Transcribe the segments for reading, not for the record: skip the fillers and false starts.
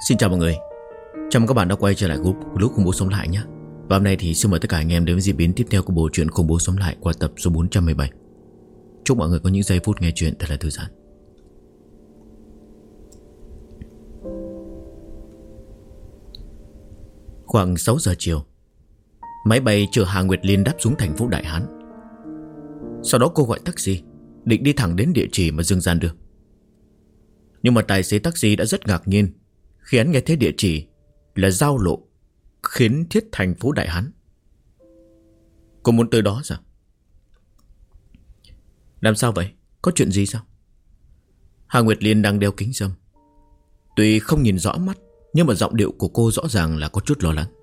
Xin chào mọi người. Chào mừng các bạn đã quay trở lại group Khủng Bố Sống Lại nhé. Và hôm nay thì xin mời tất cả anh em đến với diễn biến tiếp theo của bộ truyện Khủng Bố Sống Lại qua tập số 417. Chúc mọi người có những giây phút nghe chuyện thật là thư giãn. Khoảng 6 giờ chiều, máy bay chở Hà Nguyệt Liên đáp xuống thành phố Đại Hán. Sau đó cô gọi taxi, định đi thẳng đến địa chỉ mà Dương Gian đưa. Nhưng mà tài xế taxi đã rất ngạc nhiên khi hắn nghe thấy địa chỉ là giao lộ Khiến Thiết thành phố Đại Hán. Cô muốn tới đó sao? Làm sao vậy? Có chuyện gì sao? Hà Nguyệt Liên đang đeo kính râm. Tuy không nhìn rõ mắt, nhưng mà giọng điệu của cô rõ ràng là có chút lo lắng.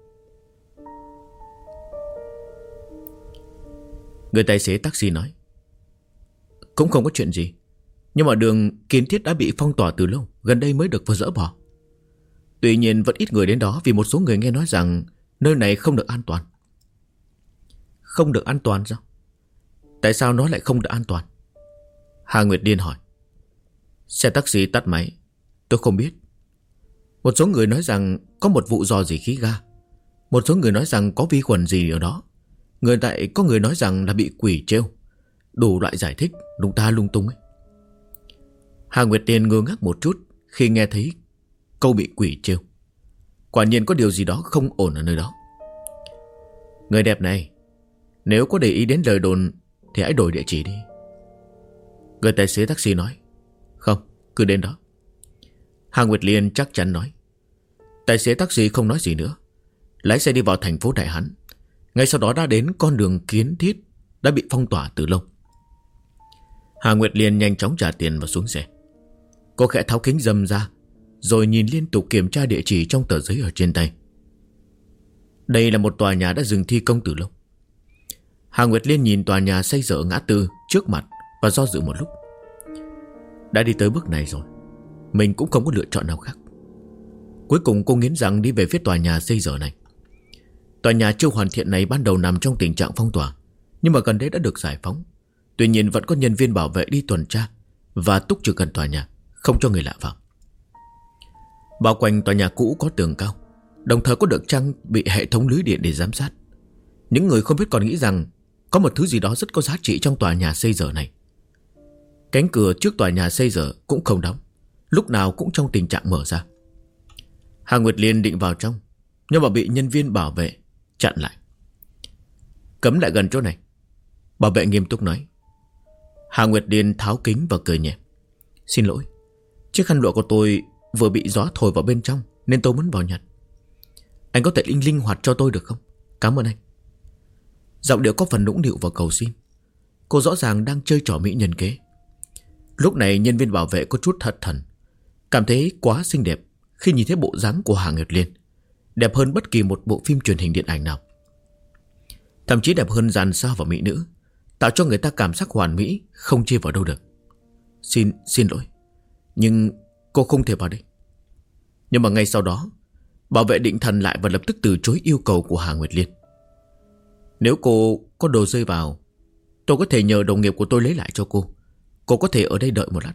Người tài xế taxi nói: cũng không có chuyện gì, nhưng mà đường Kiến Thiết đã bị phong tỏa từ lâu, gần đây mới được vừa dỡ bỏ. Tuy nhiên vẫn ít người đến đó vì một số người nghe nói rằng nơi này không được an toàn. Không được an toàn sao? Tại sao nó lại không được an toàn? Hà Nguyệt Liên hỏi. Xe taxi tắt máy. Tôi không biết. Một số người nói rằng có một vụ rò rỉ khí ga. Một số người nói rằng có vi khuẩn gì ở đó. Có người nói rằng là bị quỷ trêu. Đủ loại giải thích lung ta lung tung ấy. Hà Nguyệt Liên ngơ ngác một chút khi nghe thấy câu bị quỷ trêu. Quả nhiên có điều gì đó không ổn ở nơi đó. Người đẹp này, nếu có để ý đến lời đồn thì hãy đổi địa chỉ đi. Người tài xế taxi nói. Không, cứ đến đó. Hà Nguyệt Liên chắc chắn nói. Tài xế taxi không nói gì nữa, lái xe đi vào thành phố Đại Hán. Ngay sau đó đã đến con đường Kiến Thiết đã bị phong tỏa từ lâu. Hà Nguyệt Liên nhanh chóng trả tiền và xuống xe. Cô khẽ tháo kính râm ra, rồi nhìn liên tục kiểm tra địa chỉ trong tờ giấy ở trên tay. Đây là một tòa nhà đã dừng thi công từ lâu. Hà Nguyệt Liên nhìn tòa nhà xây dựng ngã tư trước mặt và do dự một lúc. Đã đi tới bước này rồi, mình cũng không có lựa chọn nào khác. Cuối cùng cô nghiến răng đi về phía tòa nhà xây dựng này. Tòa nhà chưa hoàn thiện này ban đầu nằm trong tình trạng phong tỏa, nhưng mà gần đây đã được giải phóng. Tuy nhiên vẫn có nhân viên bảo vệ đi tuần tra và túc trực gần tòa nhà, không cho người lạ vào. Bao quanh tòa nhà cũ có tường cao, đồng thời có được trang bị hệ thống lưới điện để giám sát. Những người không biết còn nghĩ rằng có một thứ gì đó rất có giá trị trong tòa nhà xây dựng này. Cánh cửa trước tòa nhà xây dựng cũng không đóng, lúc nào cũng trong tình trạng mở ra. Hà Nguyệt Liên định vào trong, nhưng mà bị nhân viên bảo vệ chặn lại. Cấm lại gần chỗ này, bảo vệ nghiêm túc nói. Hà Nguyệt Liên tháo kính và cười nhẹ. Xin lỗi, chiếc khăn lụa của tôi vừa bị gió thổi vào bên trong nên tôi muốn vào nhặt. Anh có thể linh hoạt cho tôi được không? Cảm ơn anh. Giọng điệu có phần nũng nịu và cầu xin. Cô rõ ràng đang chơi trò mỹ nhân kế. Lúc này nhân viên bảo vệ có chút thất thần, cảm thấy quá xinh đẹp khi nhìn thấy bộ dáng của Hà Nguyệt Liên, đẹp hơn bất kỳ một bộ phim truyền hình điện ảnh nào. Thậm chí đẹp hơn dàn sao và mỹ nữ, tạo cho người ta cảm giác hoàn mỹ không chê vào đâu được. Xin lỗi, nhưng cô không thể vào đây. Nhưng mà ngay sau đó, bảo vệ định thần lại và lập tức từ chối yêu cầu của Hà Nguyệt Liên. Nếu cô có đồ rơi vào, tôi có thể nhờ đồng nghiệp của tôi lấy lại cho cô. Cô có thể ở đây đợi một lát.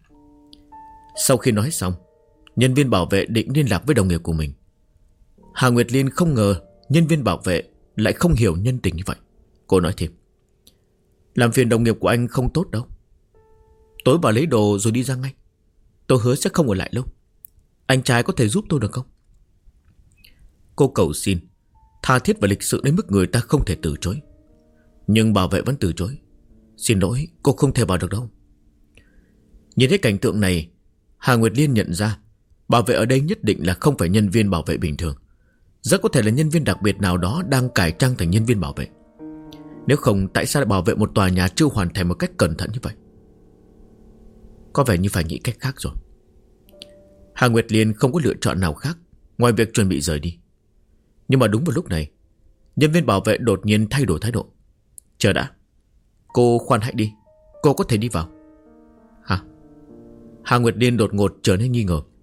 Sau khi nói xong, nhân viên bảo vệ định liên lạc với đồng nghiệp của mình. Hà Nguyệt Liên không ngờ nhân viên bảo vệ lại không hiểu nhân tình như vậy. Cô nói thêm. Làm phiền đồng nghiệp của anh không tốt đâu. Tối vào lấy đồ rồi đi ra ngay. Tôi hứa sẽ không ở lại lâu. Anh trai có thể giúp tôi được không? Cô cầu xin, tha thiết và lịch sự đến mức người ta không thể từ chối. Nhưng bảo vệ vẫn từ chối. Xin lỗi, cô không thể vào được đâu. Nhìn thấy cảnh tượng này, Hà Nguyệt Liên nhận ra bảo vệ ở đây nhất định là không phải nhân viên bảo vệ bình thường. Rất có thể là nhân viên đặc biệt nào đó đang cải trang thành nhân viên bảo vệ. Nếu không, tại sao lại bảo vệ một tòa nhà chưa hoàn thành một cách cẩn thận như vậy? Có vẻ như phải nghĩ cách khác rồi. Hà Nguyệt Liên không có lựa chọn nào khác ngoài việc chuẩn bị rời đi. Nhưng mà đúng vào lúc này, nhân viên bảo vệ đột nhiên thay đổi thái độ. Chờ đã, cô khoan hãy đi, cô có thể đi vào. Hả? Hà Nguyệt Liên đột ngột trở nên nghi ngờ.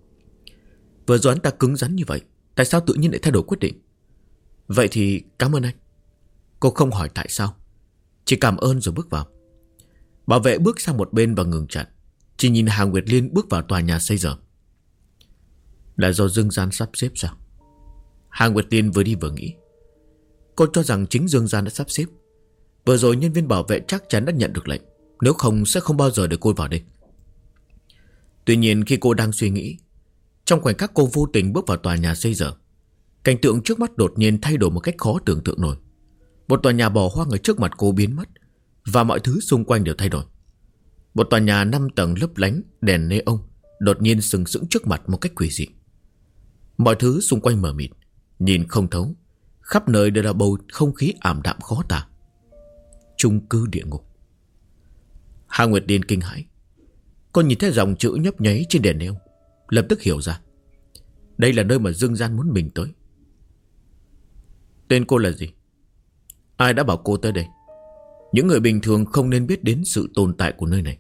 Vừa rồi anh ta cứng rắn như vậy, tại sao tự nhiên lại thay đổi quyết định? Vậy thì cảm ơn anh. Cô không hỏi tại sao, chỉ cảm ơn rồi bước vào. Bảo vệ bước sang một bên và ngừng chặn, chỉ nhìn Hà Nguyệt Liên bước vào tòa nhà xây dựng. Là do Dương Gian sắp xếp sao? Hà Nguyệt Liên vừa đi vừa nghĩ. Cô cho rằng chính Dương Gian đã sắp xếp. Vừa rồi nhân viên bảo vệ chắc chắn đã nhận được lệnh, nếu không sẽ không bao giờ để cô vào đây. Tuy nhiên khi cô đang suy nghĩ, trong khoảnh khắc cô vô tình bước vào tòa nhà xây dở, cảnh tượng trước mắt đột nhiên thay đổi một cách khó tưởng tượng nổi. Một tòa nhà bỏ hoang ở trước mặt cô biến mất, và mọi thứ xung quanh đều thay đổi. Một tòa nhà 5 tầng lấp lánh đèn neon đột nhiên sừng sững trước mặt một cách quỷ dị. Mọi thứ xung quanh mờ mịt, nhìn không thấu, khắp nơi đều là bầu không khí ảm đạm khó tả. Chung cư địa ngục. Hà Nguyệt Liên kinh hãi. Cô nhìn thấy dòng chữ nhấp nháy trên đèn neon, lập tức hiểu ra đây là nơi mà Dương Gian muốn mình tới. Tên cô là gì? Ai đã bảo cô tới đây? Những người bình thường không nên biết đến sự tồn tại của nơi này.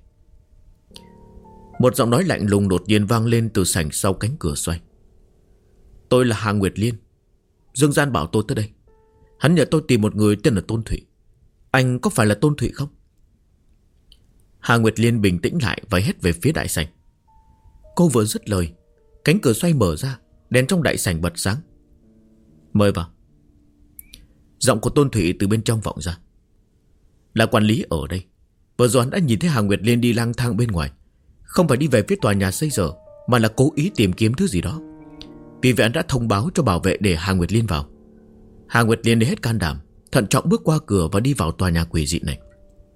Một giọng nói lạnh lùng đột nhiên vang lên từ sảnh sau cánh cửa xoay. Tôi là Hà Nguyệt Liên. Dương Gian bảo tôi tới đây. Hắn nhờ tôi tìm một người tên là Tôn Thụy. Anh có phải là Tôn Thụy không? Hà Nguyệt Liên bình tĩnh lại và hét về phía đại sảnh. Cô vừa dứt lời, cánh cửa xoay mở ra, đèn trong đại sảnh bật sáng. Mời vào. Giọng của Tôn Thụy từ bên trong vọng ra. Là quản lý ở đây. Vừa rồi hắn đã nhìn thấy Hà Nguyệt Liên đi lang thang bên ngoài, không phải đi về phía tòa nhà xây dở, mà là cố ý tìm kiếm thứ gì đó. Vì vậy hắn đã thông báo cho bảo vệ để Hà Nguyệt Liên vào. Hà Nguyệt Liên lấy hết can đảm, thận trọng bước qua cửa và đi vào tòa nhà quỷ dị này.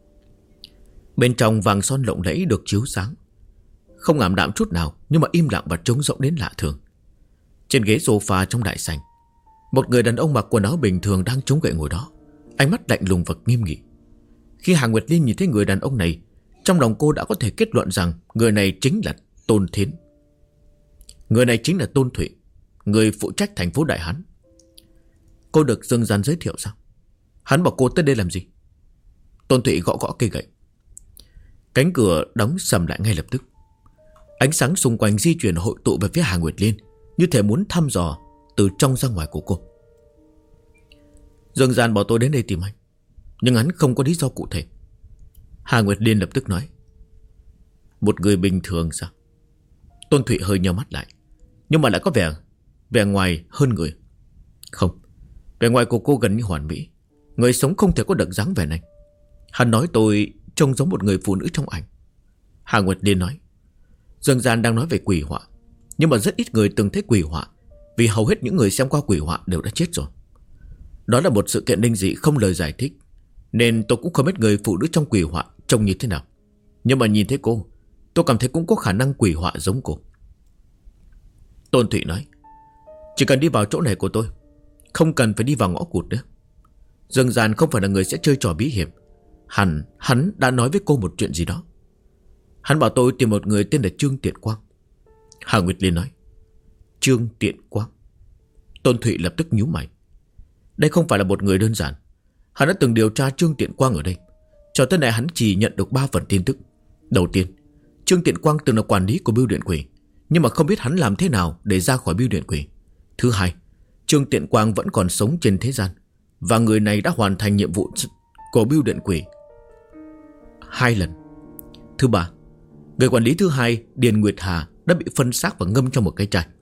Bên trong vàng son lộng lẫy được chiếu sáng, không ảm đạm chút nào, nhưng mà im lặng và trống rỗng đến lạ thường. Trên ghế sofa trong đại sảnh, một người đàn ông mặc quần áo bình thường đang chống gậy ngồi đó, ánh mắt lạnh lùng và nghiêm nghị. Khi Hà Nguyệt Liên nhìn thấy người đàn ông này, trong lòng cô đã có thể kết luận rằng người này chính là Tôn Thiến. Người này chính là Tôn Thụy, người phụ trách thành phố Đại Hán. Cô được Dương Gian giới thiệu sao? Hắn bảo cô tới đây làm gì? Tôn Thụy gõ gõ cây gậy. Cánh cửa đóng sầm lại ngay lập tức. Ánh sáng xung quanh di chuyển hội tụ về phía Hà Nguyệt Liên, như thể muốn thăm dò từ trong ra ngoài của cô. Dương Gian bảo tôi đến đây tìm anh, nhưng hắn không có lý do cụ thể. Hà Nguyệt Liên lập tức nói. Một người bình thường sao? Tôn Thụy hơi nheo mắt lại, nhưng mà lại có vẻ ngoài hơn người. Không, vẻ ngoài của cô gần như hoàn mỹ. Người sống không thể có được dáng vẻ này. Hắn nói tôi trông giống một người phụ nữ trong ảnh. Hà Nguyệt Liên nói. Dương Gian đang nói về quỷ họa, nhưng mà rất ít người từng thấy quỷ họa, vì hầu hết những người xem qua quỷ họa đều đã chết rồi. Đó là một sự kiện linh dị không lời giải thích, nên tôi cũng không biết người phụ nữ trong quỷ họa trông như thế nào. Nhưng mà nhìn thấy cô, tôi cảm thấy cũng có khả năng quỷ họa giống cô. Tôn Thụy nói. Chỉ cần đi vào chỗ này của tôi, không cần phải đi vào ngõ cụt nữa. Dương Gian không phải là người sẽ chơi trò bí hiểm. Hắn đã nói với cô một chuyện gì đó. Hắn bảo tôi tìm một người tên là Trương Tiện Quang. Hà Nguyệt Liên nói. Trương Tiện Quang. Tôn Thụy lập tức nhíu mày. Đây không phải là một người đơn giản. Hắn đã từng điều tra Trương Tiện Quang ở đây. Cho tới nay hắn chỉ nhận được 3 phần tin tức. Đầu tiên, Trương Tiện Quang từng là quản lý của bưu điện quỷ, nhưng mà không biết hắn làm thế nào để ra khỏi bưu điện quỷ. Thứ hai, Trương Tiện Quang vẫn còn sống trên thế gian, và người này đã hoàn thành nhiệm vụ của bưu điện quỷ 2 lần. Thứ ba, người quản lý thứ hai, Điền Nguyệt Hà, đã bị phân xác và ngâm trong một cái chai.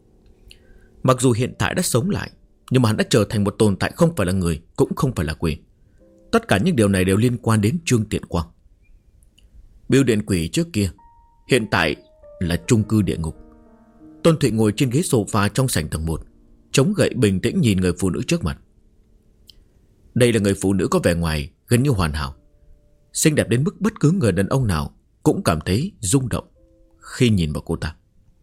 Mặc dù hiện tại đã sống lại, nhưng mà hắn đã trở thành một tồn tại không phải là người, cũng không phải là quỷ. Tất cả những điều này đều liên quan đến Trương Tiện Quang. Bưu điện quỷ trước kia, hiện tại là chung cư địa ngục. Tôn Thụy ngồi trên ghế sofa trong sảnh tầng 1, chống gậy bình tĩnh nhìn người phụ nữ trước mặt. Đây là người phụ nữ có vẻ ngoài gần như hoàn hảo, xinh đẹp đến mức bất cứ người đàn ông nào cũng cảm thấy rung động khi nhìn vào cô ta.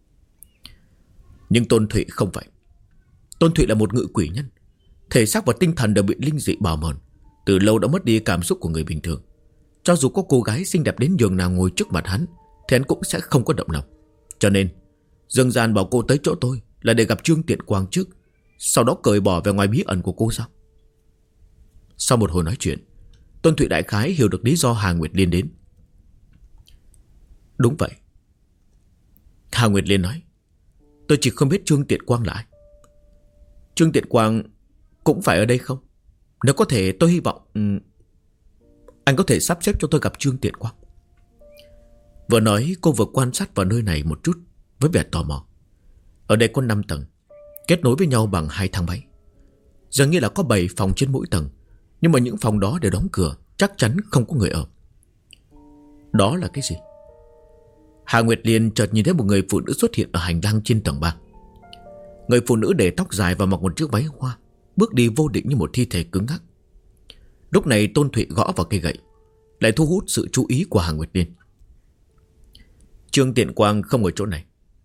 Nhưng Tôn Thụy không vậy. Tôn Thụy là một ngự quỷ nhân, thể xác và tinh thần đều bị linh dị bào mòn, từ lâu đã mất đi cảm xúc của người bình thường. Cho dù có cô gái xinh đẹp đến nhường nào ngồi trước mặt hắn, thì hắn cũng sẽ không có động lòng. Cho nên Dương Gian bảo cô tới chỗ tôi là để gặp Trương Tiện Quang trước, sau đó cởi bỏ về ngoài bí ẩn của cô sao? Sau một hồi nói chuyện, Tôn Thụy đại khái hiểu được lý do Hà Nguyệt Liên đến. Đúng vậy. Hà Nguyệt Liên nói. Tôi chỉ không biết Trương Tiện Quang là ai. Trương Tiện Quang cũng phải ở đây không? Nếu có thể tôi hy vọng anh có thể sắp xếp cho tôi gặp Trương Tiện Quang. Vừa nói cô vừa quan sát vào nơi này một chút với vẻ tò mò. Ở đây có 5 tầng, kết nối với nhau bằng 2 thang máy. Dường như là có 7 phòng trên mỗi tầng, nhưng mà những phòng đó đều đóng cửa, chắc chắn không có người ở. Đó là cái gì? Hà Nguyệt Liên chợt nhìn thấy một người phụ nữ xuất hiện ở hành lang trên tầng 3. Người phụ nữ để tóc dài và mặc một chiếc váy hoa, bước đi vô định như một thi thể cứng ngắc. Lúc này Tôn Thụy gõ vào cây gậy, lại thu hút sự chú ý của Hà Nguyệt Liên. Trương Tiện Quang không ở chỗ này.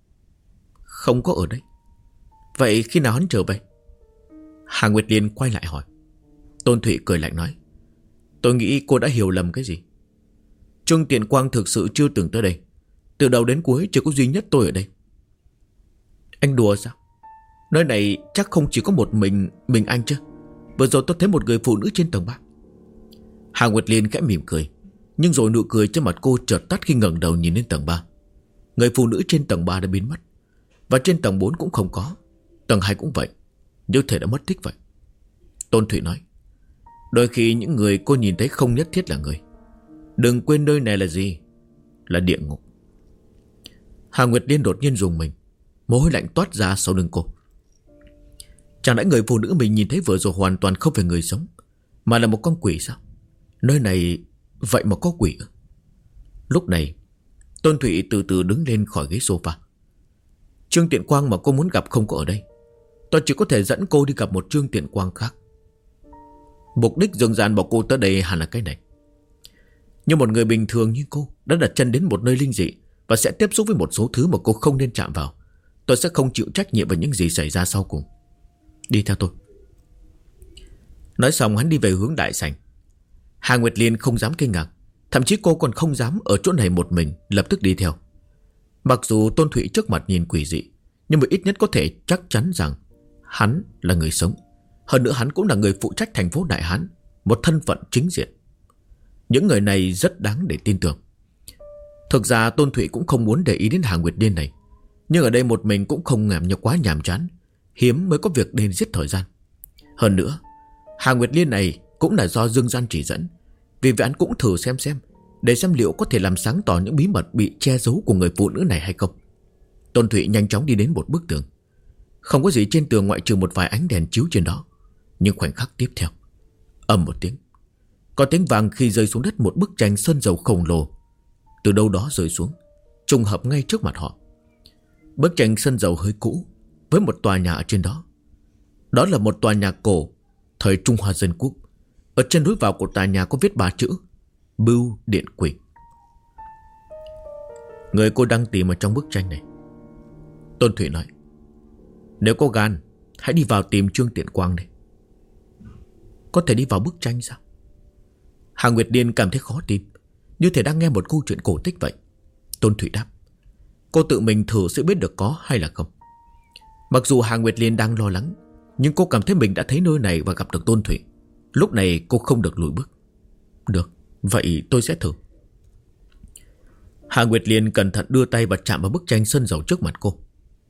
Không có ở đây. Vậy khi nào hắn trở về? Hà Nguyệt Liên quay lại hỏi. Tôn Thụy cười lạnh nói, tôi nghĩ cô đã hiểu lầm cái gì. Trương Tiện Quang thực sự chưa từng tới đây. Từ đầu đến cuối chỉ có duy nhất tôi ở đây. Anh đùa sao? Nơi này chắc không chỉ có một mình anh chứ. Vừa rồi tôi thấy một người phụ nữ trên tầng 3. Hà Nguyệt Liên khẽ mỉm cười, nhưng rồi nụ cười trên mặt cô chợt tắt khi ngẩng đầu nhìn lên tầng 3. Người phụ nữ trên tầng 3 đã biến mất, và trên tầng 4 cũng không có. Tầng 2 cũng vậy, như thể đã mất tích vậy. Tôn Thụy nói, đôi khi những người cô nhìn thấy không nhất thiết là người. Đừng quên nơi này là gì? Là địa ngục. Hà Nguyệt Liên đột nhiên rùng mình, mồ hôi lạnh toát ra sau lưng cô. Chẳng lẽ người phụ nữ mình nhìn thấy vừa rồi hoàn toàn không phải người sống, mà là một con quỷ sao? Nơi này vậy mà có quỷ ư? Lúc này Tôn Thụy từ từ đứng lên khỏi ghế sofa. Trương Tiện Quang mà cô muốn gặp không có ở đây. Tôi chỉ có thể dẫn cô đi gặp một Trương Tiện Quang khác. Mục đích dường dàn bảo cô tới đây hẳn là cái này. Nhưng một người bình thường như cô đã đặt chân đến một nơi linh dị và sẽ tiếp xúc với một số thứ mà cô không nên chạm vào. Tôi sẽ không chịu trách nhiệm về những gì xảy ra sau cùng. Đi theo tôi. Nói xong hắn đi về hướng đại sảnh. Hà Nguyệt Liên không dám kinh ngạc, thậm chí cô còn không dám ở chỗ này một mình, lập tức đi theo. Mặc dù Tôn Thụy trước mặt nhìn quỷ dị, nhưng mà ít nhất có thể chắc chắn rằng hắn là người sống. Hơn nữa hắn cũng là người phụ trách thành phố Đại Hán, một thân phận chính diện. Những người này rất đáng để tin tưởng. Thực ra Tôn Thụy cũng không muốn để ý đến Hà Nguyệt Liên này, nhưng ở đây một mình cũng không làm như quá nhàm chán, hiếm mới có việc đến giết thời gian. Hơn nữa Hà Nguyệt Liên này cũng là do Dương Gian chỉ dẫn, vì vậy hắn cũng thử xem để xem liệu có thể làm sáng tỏ những bí mật bị che giấu của người phụ nữ này hay không. Tôn Thụy nhanh chóng đi đến một bức tường. Không có gì trên tường ngoại trừ một vài ánh đèn chiếu trên đó. Nhưng khoảnh khắc tiếp theo, ầm một tiếng, có tiếng vang khi rơi xuống đất một bức tranh sơn dầu khổng lồ từ đâu đó rơi xuống, trùng hợp ngay trước mặt họ. Bức tranh sơn dầu hơi cũ, với một tòa nhà ở trên đó. Đó là một tòa nhà cổ thời Trung Hoa Dân Quốc. Ở trên lối vào của tòa nhà có viết 3 chữ: Bưu Điện Quỷ. Người cô đang tìm ở trong bức tranh này. Tôn Thụy nói, nếu có gan hãy đi vào tìm Trương Tiện Quang đi. Có thể đi vào bức tranh sao? Hà Nguyệt Liên cảm thấy khó tin, như thể đang nghe một câu chuyện cổ tích vậy. Tôn Thụy đáp, cô tự mình thử sẽ biết được có hay là không. Mặc dù Hà Nguyệt Liên đang lo lắng, nhưng cô cảm thấy mình đã thấy nơi này và gặp được Tôn Thụy. Lúc này cô không được lùi bước. Được, vậy tôi sẽ thử. Hà Nguyệt Liên cẩn thận đưa tay và chạm vào bức tranh sơn dầu trước mặt cô.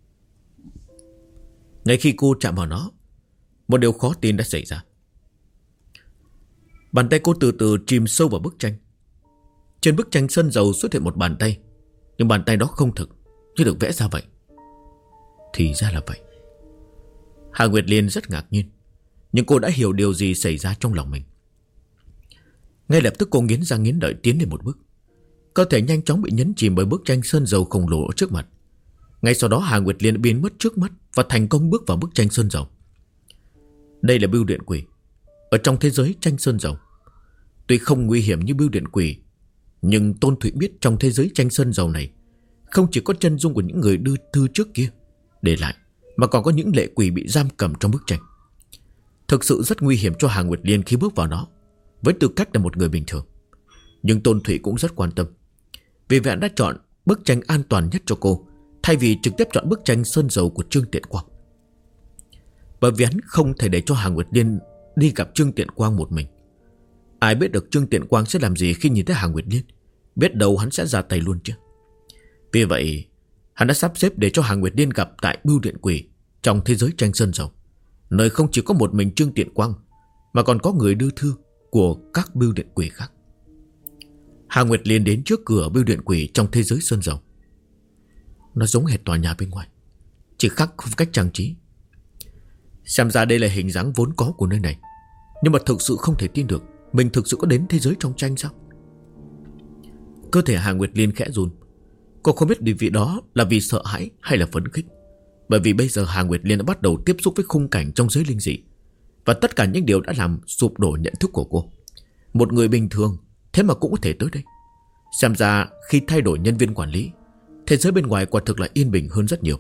Ngay khi cô chạm vào nó, một điều khó tin đã xảy ra. Bàn tay cô từ từ chìm sâu vào bức tranh. Trên bức tranh sơn dầu xuất hiện một bàn tay, nhưng bàn tay đó không thực, như được vẽ ra vậy. Thì ra là vậy. Hà Nguyệt Liên rất ngạc nhiên, nhưng cô đã hiểu điều gì xảy ra trong lòng mình. Ngay lập tức cô nghiến răng nghiến lợi tiến lên một bước. Cơ thể nhanh chóng bị nhấn chìm bởi bức tranh sơn dầu khổng lồ ở trước mặt. Ngay sau đó Hà Nguyệt Liên biến mất trước mắt và thành công bước vào bức tranh sơn dầu. Đây là Bưu Điện Quỷ. Ở trong thế giới tranh sơn dầu, tuy không nguy hiểm như Bưu Điện Quỷ, nhưng Tôn Thụy biết trong thế giới tranh sơn dầu này không chỉ có chân dung của những người đưa thư trước kia để lại, mà còn có những lệ quỷ bị giam cầm trong bức tranh. Thực sự rất nguy hiểm cho Hà Nguyệt Liên khi bước vào nó, với tư cách là một người bình thường. Nhưng Tôn Thụy cũng rất quan tâm, vì vậy đã chọn bức tranh an toàn nhất cho cô, thay vì trực tiếp chọn bức tranh sơn dầu của Trương Tiện Quang. Bởi vì hắn không thể để cho Hà Nguyệt Liên đi gặp Trương Tiện Quang một mình. Ai biết được Trương Tiện Quang sẽ làm gì khi nhìn thấy Hà Nguyệt Liên. Biết đâu hắn sẽ ra tay luôn chứ. Vì vậy hắn đã sắp xếp để cho Hà Nguyệt Liên gặp tại Bưu Điện Quỷ, trong thế giới tranh sơn dầu, nơi không chỉ có một mình Trương Tiện Quang, mà còn có người đưa thư của các Bưu Điện Quỷ khác. Hà Nguyệt Liên đến trước cửa Bưu Điện Quỷ trong thế giới sơn dầu. Nó giống hệt tòa nhà bên ngoài, chỉ khác phong cách trang trí. Xem ra đây là hình dáng vốn có của nơi này. Nhưng mà thực sự không thể tin được mình thực sự có đến thế giới trong tranh sao? Cơ thể Hà Nguyệt Liên khẽ run. Cô không biết điều vị đó là vì sợ hãi hay là phấn khích. Bởi vì bây giờ Hà Nguyệt Liên đã bắt đầu tiếp xúc với khung cảnh trong giới linh dị. Và tất cả những điều đã làm sụp đổ nhận thức của cô. Một người bình thường thế mà cũng có thể tới đây. Xem ra khi thay đổi nhân viên quản lý, thế giới bên ngoài quả thực là yên bình hơn rất nhiều.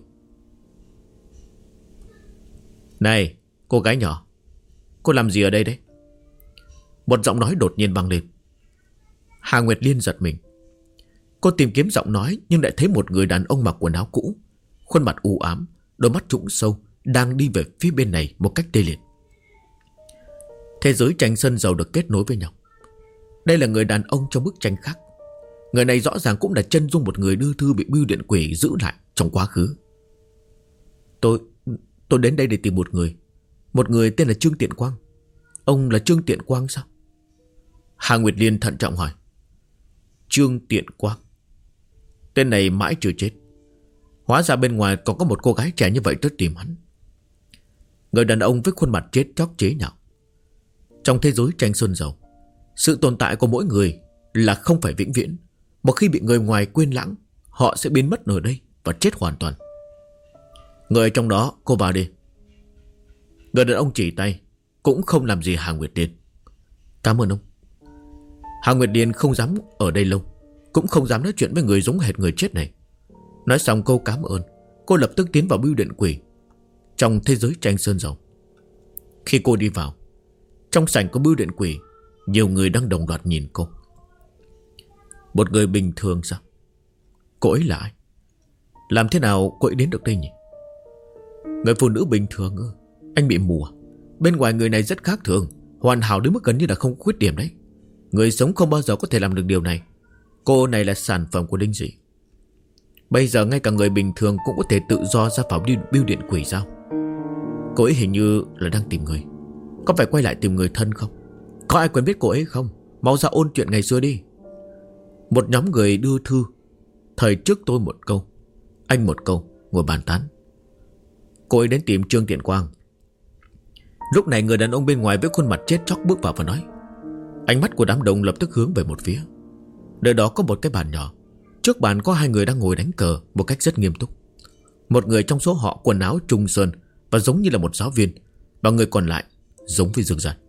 Này, cô gái nhỏ, cô làm gì ở đây đấy? Một giọng nói đột nhiên vang lên. Hà Nguyệt Liên giật mình. Cô tìm kiếm giọng nói nhưng lại thấy một người đàn ông mặc quần áo cũ, khuôn mặt u ám, đôi mắt trũng sâu, đang đi về phía bên này một cách tê liệt. Thế giới tranh sơn dầu được kết nối với nhau. Đây là người đàn ông trong bức tranh khác. Người này rõ ràng cũng là chân dung một người đưa thư bị bưu điện quỷ giữ lại trong quá khứ. Tôi đến đây để tìm một người. Một người tên là Trương Tiện Quang. Ông là Trương Tiện Quang sao? Hà Nguyệt Liên thận trọng hỏi. Trương Tiện Quang. Tên này mãi chưa chết. Hóa ra bên ngoài còn có một cô gái trẻ như vậy tới tìm hắn. Người đàn ông với khuôn mặt chết chóc chế nhạo. Trong thế giới tranh sơn dầu, sự tồn tại của mỗi người là không phải vĩnh viễn. Một khi bị người ngoài quên lãng, họ sẽ biến mất ở đây và chết hoàn toàn. Người trong đó, cô vào đi. Người đàn ông chỉ tay, cũng không làm gì Hà Nguyệt Liên. Cảm ơn ông. Hà Nguyệt Liên không dám ở đây lâu, cũng không dám nói chuyện với người giống hệt người chết này. Nói xong câu cảm ơn, cô lập tức tiến vào bưu điện quỷ trong thế giới tranh sơn dầu. Khi cô đi vào, trong sảnh của bưu điện quỷ, nhiều người đang đồng loạt nhìn cô. Một người bình thường sao? Cô ấy là ai? Làm thế nào cô ấy đến được đây nhỉ? Người phụ nữ bình thường ư? Anh bị mù à? Bên ngoài người này rất khác thường, hoàn hảo đến mức gần như là không có khuyết điểm đấy. Người sống không bao giờ có thể làm được điều này. Cô này là sản phẩm của linh dị. Bây giờ ngay cả người bình thường cũng có thể tự do ra vào bưu điện quỷ sao? Cô ấy hình như là đang tìm người. Có phải quay lại tìm người thân không? Có ai quen biết cô ấy không? Mau ra ôn chuyện ngày xưa đi. Một nhóm người đưa thư. Thời trước tôi một câu, anh một câu, ngồi bàn tán. Cô ấy đến tìm Trương Tiện Quang. Lúc này người đàn ông bên ngoài với khuôn mặt chết chóc bước vào và nói. Ánh mắt của đám đông lập tức hướng về một phía. Nơi đó có một cái bàn nhỏ. Trước bàn có hai người đang ngồi đánh cờ một cách rất nghiêm túc. Một người trong số họ quần áo trung sơn và giống như là một giáo viên, và người còn lại giống với Dương Gian.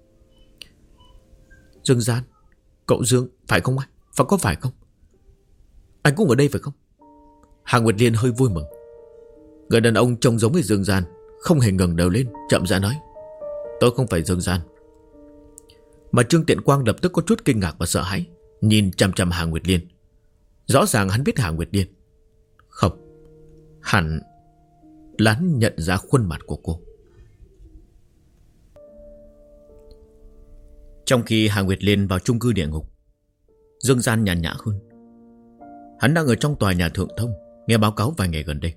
Dương Gian, cậu Dương, phải không anh? Phải không? Anh cũng ở đây phải không? Hà Nguyệt Liên hơi vui mừng. Người đàn ông trông giống với Dương Gian, không hề ngẩng đầu lên, chậm rãi nói. Tôi không phải Dương Gian. Mà Trương Tiện Quang lập tức có chút kinh ngạc và sợ hãi, nhìn chằm chằm Hà Nguyệt Liên. Rõ ràng hắn biết Hà Nguyệt Liên. Không, hẳn là hắn nhận ra khuôn mặt của cô. Trong khi Hà Nguyệt Liên vào chung cư địa ngục, Dương Gian nhàn nhã hơn. Hắn đang ở trong tòa nhà thượng thông, nghe báo cáo vài ngày gần đây.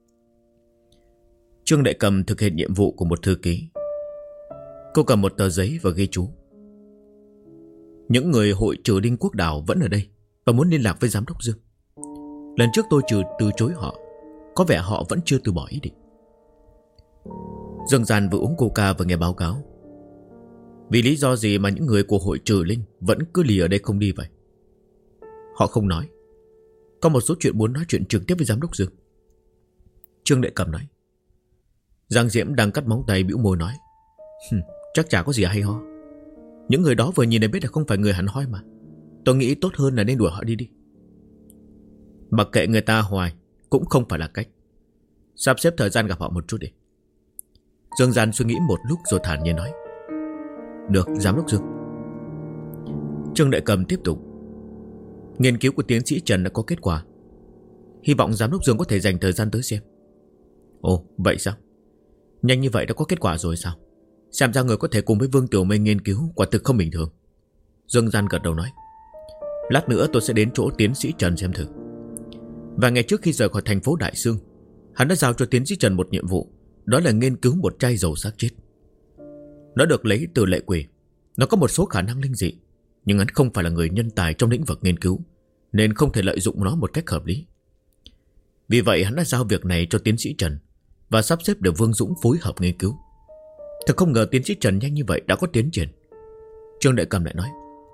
Trương Đại Cầm thực hiện nhiệm vụ của một thư ký. Cô cầm một tờ giấy và ghi chú. Những người hội trừ Đinh Quốc Đào vẫn ở đây và muốn liên lạc với giám đốc Dương. Lần trước tôi từ chối họ. Có vẻ họ vẫn chưa từ bỏ ý định. Dương Gian vừa uống coca và nghe báo cáo. Vì lý do gì mà những người của hội trừ Linh vẫn cứ lì ở đây không đi vậy? Họ không nói. Có một số chuyện muốn nói chuyện trực tiếp với giám đốc Dương. Trương Đại Cầm nói. Giang Diễm đang cắt móng tay bĩu môi nói. Chắc chả có gì hay ho. Những người đó vừa nhìn đã biết là không phải người hẳn hoi mà. Tôi nghĩ tốt hơn là nên đuổi họ đi đi. Mặc kệ người ta hoài cũng không phải là cách. Sắp xếp thời gian gặp họ một chút đi. Dương Gian suy nghĩ một lúc rồi thản nhiên nói. Được, giám đốc Dương. Trương Đại Cầm tiếp tục. Nghiên cứu của tiến sĩ Trần đã có kết quả. Hy vọng giám đốc Dương có thể dành thời gian tới xem. Ồ, vậy sao? Nhanh như vậy đã có kết quả rồi sao? Xem ra người có thể cùng với Vương Tiểu Minh nghiên cứu quả thực không bình thường. Dương Gian gật đầu nói. Lát nữa tôi sẽ đến chỗ tiến sĩ Trần xem thử. Và ngày trước khi rời khỏi thành phố Đại Sương, hắn đã giao cho tiến sĩ Trần một nhiệm vụ. Đó là nghiên cứu một chai dầu xác chết. Nó được lấy từ lệ quỷ. Nó có một số khả năng linh dị, nhưng hắn không phải là người nhân tài trong lĩnh vực nghiên cứu, nên không thể lợi dụng nó một cách hợp lý. Vì vậy hắn đã giao việc này cho tiến sĩ Trần và sắp xếp để Vương Dũng phối hợp nghiên cứu. Thật không ngờ tiến sĩ Trần nhanh như vậy đã có tiến triển. Trương Đại Cầm lại nói: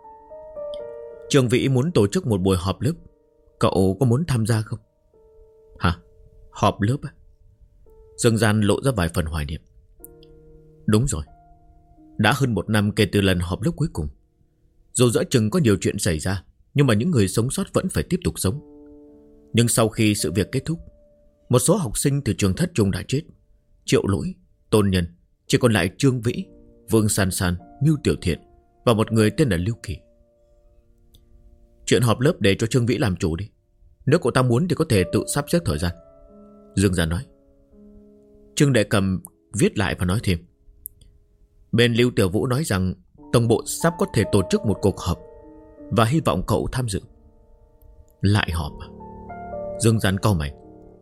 Trương Vĩ muốn tổ chức một buổi họp lớp, cậu có muốn tham gia không? Hả? Họp lớp à? Dương Gian lộ ra vài phần hoài niệm. Đúng rồi, đã hơn 1 năm kể từ lần họp lớp cuối cùng. Dù giữa chừng có nhiều chuyện xảy ra, nhưng mà những người sống sót vẫn phải tiếp tục sống. Nhưng sau khi sự việc kết thúc, một số học sinh từ trường Thất Trung đã chết. Triệu Lỗi, Tôn Nhân, chỉ còn lại Trương Vĩ, Vương San San, Mưu Tiểu Thiện và một người tên là Lưu Kỳ. Chuyện họp lớp để cho Trương Vĩ làm chủ đi. Nếu cậu ta muốn thì có thể tự sắp xếp thời gian, Dương Gian nói. Trương Đại Cầm viết lại và nói thêm: Bên Lưu Tiểu Vũ nói rằng tổng bộ sắp có thể tổ chức một cuộc họp và hy vọng cậu tham dự. Lại họp à? Dương Gian cau mày.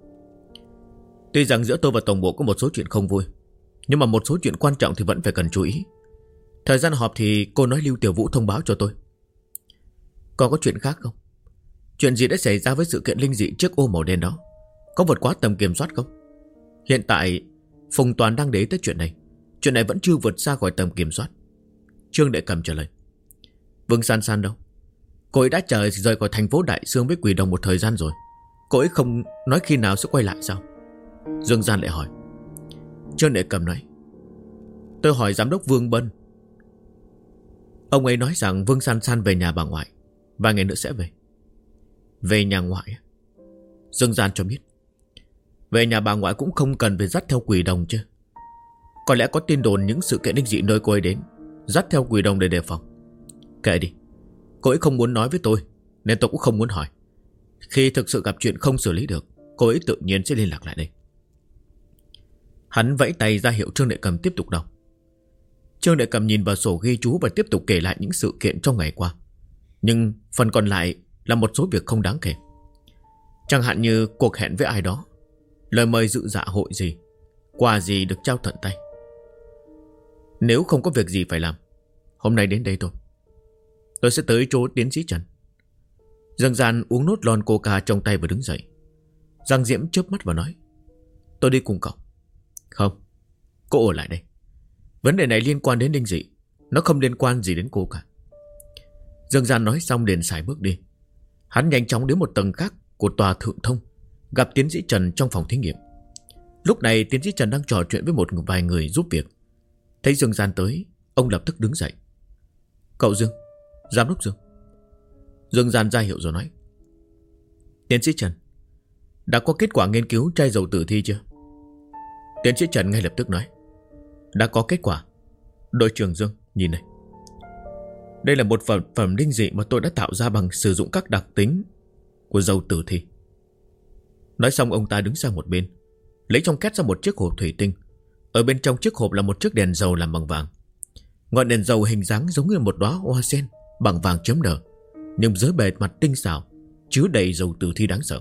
Tuy rằng giữa tôi và tổng bộ có một số chuyện không vui, nhưng mà một số chuyện quan trọng thì vẫn phải cần chú ý. Thời gian họp thì cô nói Lưu Tiểu Vũ thông báo cho tôi. Còn có chuyện khác không? Chuyện gì đã xảy ra với sự kiện linh dị chiếc ô màu đen đó? Có vượt quá tầm kiểm soát không? Hiện tại Phùng Toàn đang để ý tới chuyện này. Chuyện này vẫn chưa vượt ra khỏi tầm kiểm soát. Trương Đại Cầm trả lời. Vương San San đâu? Cô ấy đã rời khỏi thành phố Đại Sương với Quỷ Đồng một thời gian rồi. Cô ấy không nói khi nào sẽ quay lại sao? Dương Gian lại hỏi. Trương Đại Cầm nói: Tôi hỏi giám đốc Vương Bân. Ông ấy nói rằng Vương San San về nhà bà ngoại, vài ngày nữa sẽ về. Về nhà ngoại? Dương Gian cho biết. Về nhà bà ngoại cũng không cần phải dắt theo Quỷ Đồng chứ. Có lẽ có tin đồn những sự kiện linh dị nơi cô ấy đến, dắt theo Quỷ Đồng để đề phòng. Kệ đi, cô ấy không muốn nói với tôi, nên tôi cũng không muốn hỏi. Khi thực sự gặp chuyện không xử lý được, cô ấy tự nhiên sẽ liên lạc lại đây. Hắn vẫy tay ra hiệu Trương Đại Cầm tiếp tục đọc. Trương Đại Cầm nhìn vào sổ ghi chú và tiếp tục kể lại những sự kiện trong ngày qua. Nhưng phần còn lại là một số việc không đáng kể. Chẳng hạn như cuộc hẹn với ai đó, lời mời dự dạ hội gì, quà gì được trao tận tay. Nếu không có việc gì phải làm, hôm nay đến đây thôi. Tôi sẽ tới chỗ tiến sĩ Trần. Dương Gian uống nốt lon coca trong tay và đứng dậy. Giang Diễm chớp mắt và nói: Tôi đi cùng cậu. Không, cô ở lại đây. Vấn đề này liên quan đến linh dị, nó không liên quan gì đến cô cả. Dương Gian nói xong liền sải bước đi. Hắn nhanh chóng đến một tầng khác của tòa thượng thông, gặp tiến sĩ Trần trong phòng thí nghiệm. Lúc này tiến sĩ Trần đang trò chuyện với một vài người giúp việc. Thấy Dương Gian tới, ông lập tức đứng dậy. Cậu Dương, giám đốc Dương. Dương Gian ra hiệu rồi nói: Tiến sĩ Trần, đã có kết quả nghiên cứu chai dầu tử thi chưa? Tiến sĩ Trần ngay lập tức nói: Đã có kết quả. Đội trưởng Dương, nhìn này. Đây là một phẩm linh dị mà tôi đã tạo ra bằng sử dụng các đặc tính của dầu tử thi. Nói xong ông ta đứng sang một bên, lấy trong két ra một chiếc hộp thủy tinh. Ở bên trong chiếc hộp là một chiếc đèn dầu làm bằng vàng. Ngọn đèn dầu hình dáng giống như một đóa hoa sen bằng vàng chớm nở, nhưng dưới bề mặt tinh xảo chứa đầy dầu tử thi đáng sợ.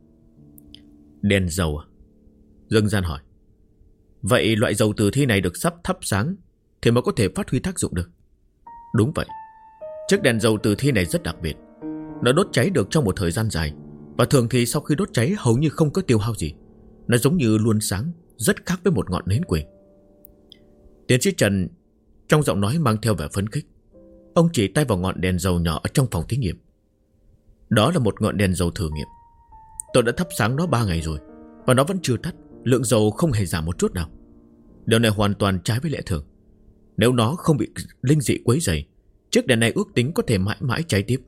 Đèn dầu à? Dương Gian hỏi. Vậy loại dầu tử thi này được sắp thắp sáng thì mới có thể phát huy tác dụng được. Đúng vậy. Chiếc đèn dầu tử thi này rất đặc biệt. Nó đốt cháy được trong một thời gian dài, và thường thì sau khi đốt cháy hầu như không có tiêu hao gì. Nó giống như luôn sáng, rất khác với một ngọn nến quỷ. Tiến sĩ Trần trong giọng nói mang theo vẻ phấn khích. Ông chỉ tay vào ngọn đèn dầu nhỏ ở trong phòng thí nghiệm. Đó là một ngọn đèn dầu thử nghiệm. Tôi đã thắp sáng nó 3 ngày rồi, và nó vẫn chưa tắt. Lượng dầu không hề giảm một chút nào. Điều này hoàn toàn trái với lẽ thường. Nếu nó không bị linh dị quấy rầy, chiếc đèn này ước tính có thể mãi mãi cháy tiếp.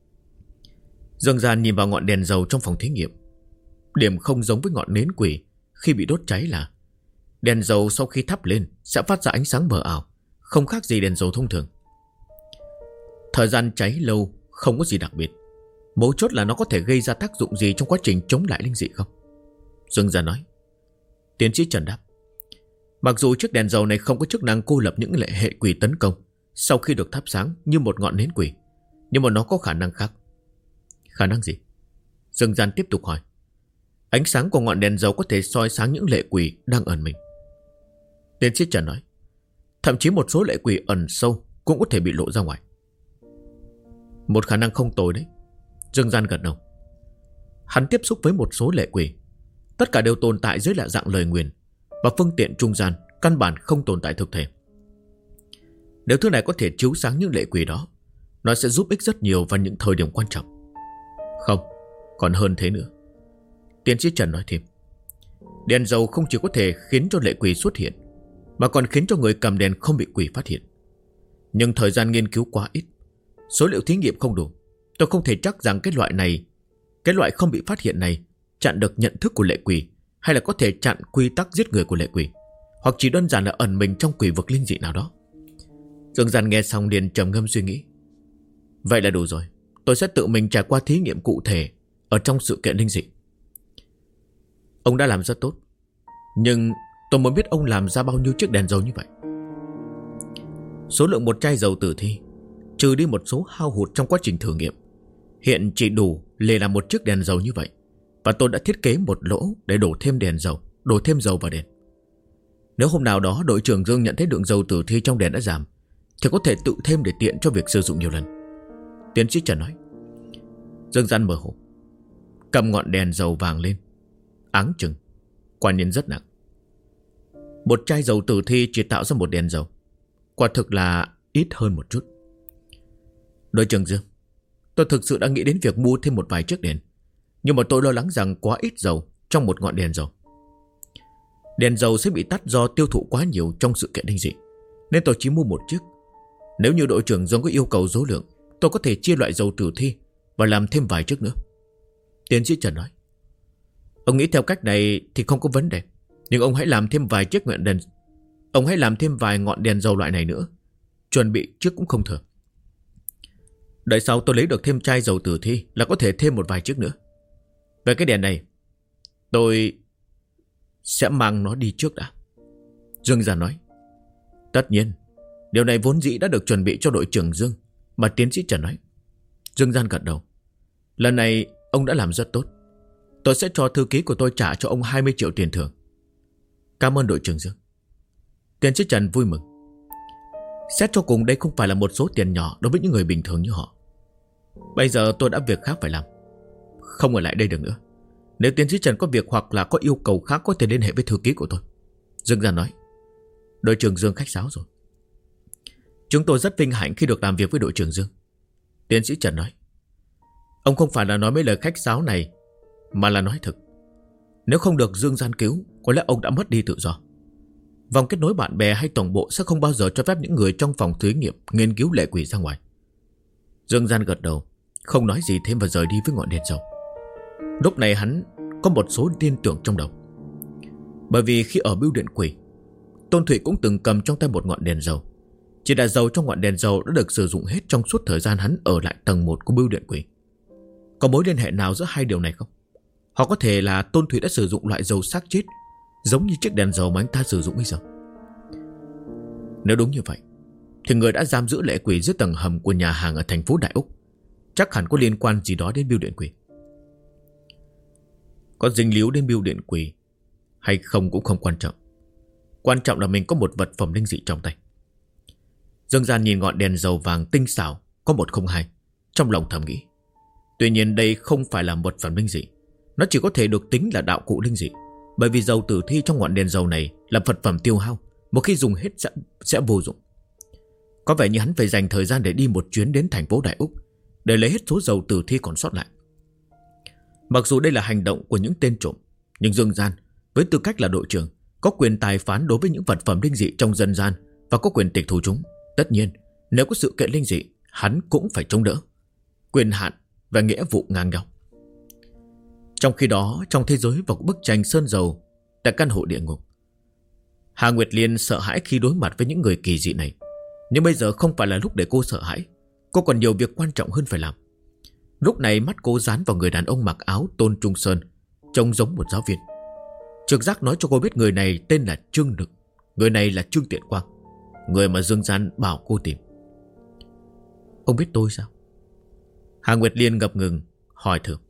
Dương Gian nhìn vào ngọn đèn dầu trong phòng thí nghiệm. Điểm không giống với ngọn nến quỷ khi bị đốt cháy là đèn dầu sau khi thắp lên sẽ phát ra ánh sáng mờ ảo, không khác gì đèn dầu thông thường. Thời gian cháy lâu không có gì đặc biệt. Mấu chốt là nó có thể gây ra tác dụng gì trong quá trình chống lại linh dị không? Dương Gian nói. Tiến sĩ Trần đáp. Mặc dù chiếc đèn dầu này không có chức năng cô lập những hệ quỷ tấn công sau khi được thắp sáng như một ngọn nến quỷ, nhưng mà nó có khả năng khác. Khả năng gì? Dương Gian tiếp tục hỏi. Ánh sáng của ngọn đèn dầu có thể soi sáng những lệ quỷ đang ẩn mình. Tiến sĩ Trần nói. Thậm chí một số lệ quỷ ẩn sâu cũng có thể bị lộ ra ngoài. Một khả năng không tồi đấy. Dương Gian gật đầu. Hắn tiếp xúc với một số lệ quỷ, Tất cả đều tồn tại dưới dạng lời nguyền, và phương tiện trung gian căn bản không tồn tại thực thể. Nếu thứ này có thể chiếu sáng những lệ quỷ đó, nó sẽ giúp ích rất nhiều vào những thời điểm quan trọng. Không, còn hơn thế nữa. Tiến sĩ Trần nói thêm, đèn dầu không chỉ có thể khiến cho lệ quỷ xuất hiện, mà còn khiến cho người cầm đèn không bị quỷ phát hiện. Nhưng thời gian nghiên cứu quá ít, số liệu thí nghiệm không đủ. Tôi không thể chắc rằng cái loại không bị phát hiện này chặn được nhận thức của lệ quỷ, hay là có thể chặn quy tắc giết người của lệ quỷ, hoặc chỉ đơn giản là ẩn mình trong quỷ vực linh dị nào đó. Dương Gian nghe xong liền trầm ngâm suy nghĩ. Vậy là đủ rồi, tôi sẽ tự mình trải qua thí nghiệm cụ thể ở trong sự kiện linh dị. Ông đã làm rất tốt, nhưng tôi muốn biết ông làm ra bao nhiêu chiếc đèn dầu như vậy. Số lượng một chai dầu tử thi, trừ đi một số hao hụt trong quá trình thử nghiệm, hiện chỉ đủ để làm một chiếc đèn dầu như vậy. Và tôi đã thiết kế một lỗ để đổ thêm dầu vào đèn. Nếu hôm nào đó đội trưởng Dương nhận thấy lượng dầu tử thi trong đèn đã giảm, thì có thể tự thêm để tiện cho việc sử dụng nhiều lần. Tiến sĩ Trần nói. Dương Gian mở hộp, cầm ngọn đèn dầu vàng lên, áng chừng, quả nhiên rất nặng. Một chai dầu tử thi chỉ tạo ra một đèn dầu, quả thực là ít hơn một chút. Đội trưởng Dương, tôi thực sự đã nghĩ đến việc mua thêm một vài chiếc đèn, nhưng mà tôi lo lắng rằng quá ít dầu trong một ngọn đèn dầu. Đèn dầu sẽ bị tắt do tiêu thụ quá nhiều trong sự kiện linh dị, nên tôi chỉ mua một chiếc. Nếu như đội trưởng Dương có yêu cầu số lượng, tôi có thể chia loại dầu tử thi và làm thêm vài chiếc nữa. Tiến sĩ Trần nói. Ông nghĩ theo cách này thì không có vấn đề, nhưng ông hãy làm thêm vài chiếc ngọn đèn. Ông hãy làm thêm vài ngọn đèn dầu loại này nữa, chuẩn bị chiếc cũng không thừa. Đợi sau tôi lấy được thêm chai dầu tử thi là có thể thêm một vài chiếc nữa. Về cái đèn này, tôi sẽ mang nó đi trước đã. Dương Gian nói. Tất nhiên, điều này vốn dĩ đã được chuẩn bị cho đội trưởng Dương, mà tiến sĩ Trần nói. Dương Gian gật đầu. Lần này ông đã làm rất tốt. Tôi sẽ cho thư ký của tôi trả cho ông 20 triệu tiền thưởng. Cảm ơn đội trưởng Dương. Tiến sĩ Trần vui mừng. Xét cho cùng đây không phải là một số tiền nhỏ đối với những người bình thường như họ. Bây giờ tôi đã việc khác phải làm, không ở lại đây được nữa. Nếu tiến sĩ Trần có việc hoặc là có yêu cầu khác, có thể liên hệ với thư ký của tôi. Dương Gian nói. Đội trưởng Dương khách sáo rồi. Chúng tôi rất vinh hạnh khi được làm việc với đội trưởng Dương. Tiến sĩ Trần nói. Ông không phải là nói mấy lời khách sáo này, mà là nói thực. Nếu không được Dương Gian cứu, có lẽ ông đã mất đi tự do. Vòng kết nối bạn bè hay tổng bộ sẽ không bao giờ cho phép những người trong phòng thí nghiệm nghiên cứu lệ quỷ ra ngoài. Dương Gian gật đầu, không nói gì thêm và rời đi với ngọn đèn dầu. Lúc này hắn có một số liên tưởng trong đầu. Bởi vì khi ở bưu điện quỷ, Tôn Thụy cũng từng cầm trong tay một ngọn đèn dầu. Chỉ là dầu trong ngọn đèn dầu đã được sử dụng hết trong suốt thời gian hắn ở lại tầng 1 của bưu điện quỷ. Có mối liên hệ nào giữa hai điều này không? Hoặc có thể là Tôn Thụy đã sử dụng loại dầu xác chết, giống như chiếc đèn dầu mà anh ta sử dụng bây giờ. Nếu đúng như vậy, thì người đã giam giữ lệ quỷ dưới tầng hầm của nhà hàng ở thành phố Đại Úc chắc hẳn có liên quan gì đó đến bưu điện quỷ. Có dính líu đến bưu điện quỷ hay không cũng không quan trọng. Quan trọng là mình có một vật phẩm linh dị trong tay. Dương Gian nhìn ngọn đèn dầu vàng tinh xảo có 102, trong lòng thầm nghĩ. Tuy nhiên đây không phải là một vật phẩm linh dị, nó chỉ có thể được tính là đạo cụ linh dị, bởi vì dầu tử thi trong ngọn đèn dầu này là vật phẩm tiêu hao, một khi dùng hết sẽ vô dụng. Có vẻ như hắn phải dành thời gian để đi một chuyến đến thành phố Đại Úc để lấy hết số dầu tử thi còn sót lại. Mặc dù đây là hành động của những tên trộm, nhưng Dương Gian với tư cách là đội trưởng có quyền tài phán đối với những vật phẩm linh dị trong dân gian và có quyền tịch thu chúng. Tất nhiên, nếu có sự kiện linh dị, hắn cũng phải chống đỡ. Quyền hạn và nghĩa vụ ngang nhau. Trong khi đó, trong thế giới và bức tranh sơn dầu tại căn hộ địa ngục, Hà Nguyệt Liên sợ hãi khi đối mặt với những người kỳ dị này. Nhưng bây giờ không phải là lúc để cô sợ hãi. Cô còn nhiều việc quan trọng hơn phải làm. Lúc này mắt cô dán vào người đàn ông mặc áo Tôn Trung Sơn, trông giống một giáo viên. Trực giác nói cho cô biết người này tên là Trương Lực. Người này là Trương Tiện Quang, người mà Dương Gian bảo cô tìm. Ông biết tôi sao? Hà Nguyệt Liên ngập ngừng hỏi thử.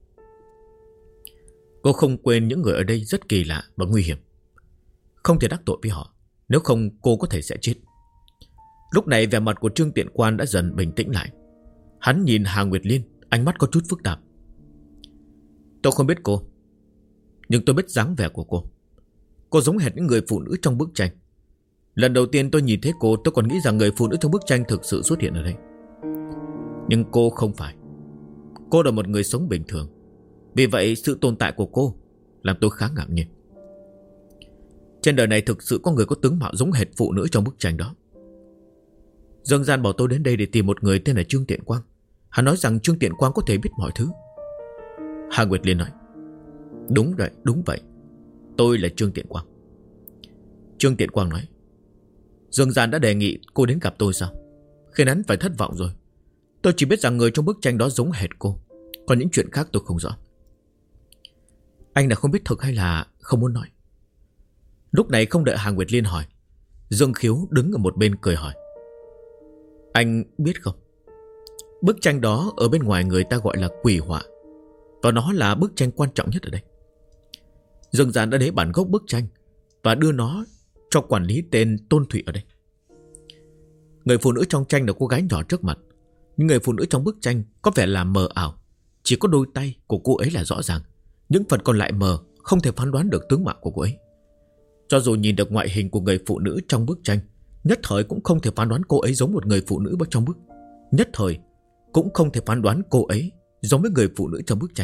Cô không quên những người ở đây rất kỳ lạ và nguy hiểm. Không thể đắc tội với họ, nếu không cô có thể sẽ chết. Lúc này vẻ mặt của Trương Tiện Quan đã dần bình tĩnh lại. Hắn nhìn Hà Nguyệt Liên, ánh mắt có chút phức tạp. Tôi không biết cô, Nhưng tôi biết dáng vẻ của cô. Cô giống hệt những người phụ nữ trong bức tranh. Lần đầu tiên tôi nhìn thấy cô, tôi còn nghĩ rằng người phụ nữ trong bức tranh thực sự xuất hiện ở đây. Nhưng cô không phải. Cô là một người sống bình thường. Vì vậy sự tồn tại của cô làm tôi khá ngạc nhiên. Trên đời này thực sự có người có tướng mạo giống hệt phụ nữ trong bức tranh đó. Dương Gian bảo tôi đến đây để tìm một người tên là Trương Tiện Quang. Hắn nói rằng Trương Tiện Quang có thể biết mọi thứ. Hà Nguyệt Liên nói: Đúng vậy, đúng vậy. Tôi là Trương Tiện Quang. Trương Tiện Quang nói: Dương Gian đã đề nghị cô đến gặp tôi sao? Khiến hắn phải thất vọng rồi. Tôi chỉ biết rằng người trong bức tranh đó giống hệt cô. Còn những chuyện khác tôi không rõ. Anh là không biết thực hay là không muốn nói? Lúc này không đợi Hà Nguyệt Liên hỏi, Dương Khiếu đứng ở một bên cười hỏi: Anh biết không? Bức tranh đó ở bên ngoài người ta gọi là quỷ họa, và nó là bức tranh quan trọng nhất ở đây. Dương Gian đã lấy bản gốc bức tranh và đưa nó cho quản lý tên Tôn Thụy ở đây. Người phụ nữ trong tranh là cô gái nhỏ trước mặt, nhưng người phụ nữ trong bức tranh có vẻ là mờ ảo. Chỉ có đôi tay của cô ấy là rõ ràng, những phần còn lại mờ, không thể phán đoán được tướng mạo của cô ấy. Cho dù nhìn được ngoại hình của người phụ nữ trong bức tranh, nhất thời cũng không thể phán đoán cô ấy giống một người phụ nữ trong bức. Nhất thời cũng không thể phán đoán cô ấy giống với người phụ nữ trong bức tranh.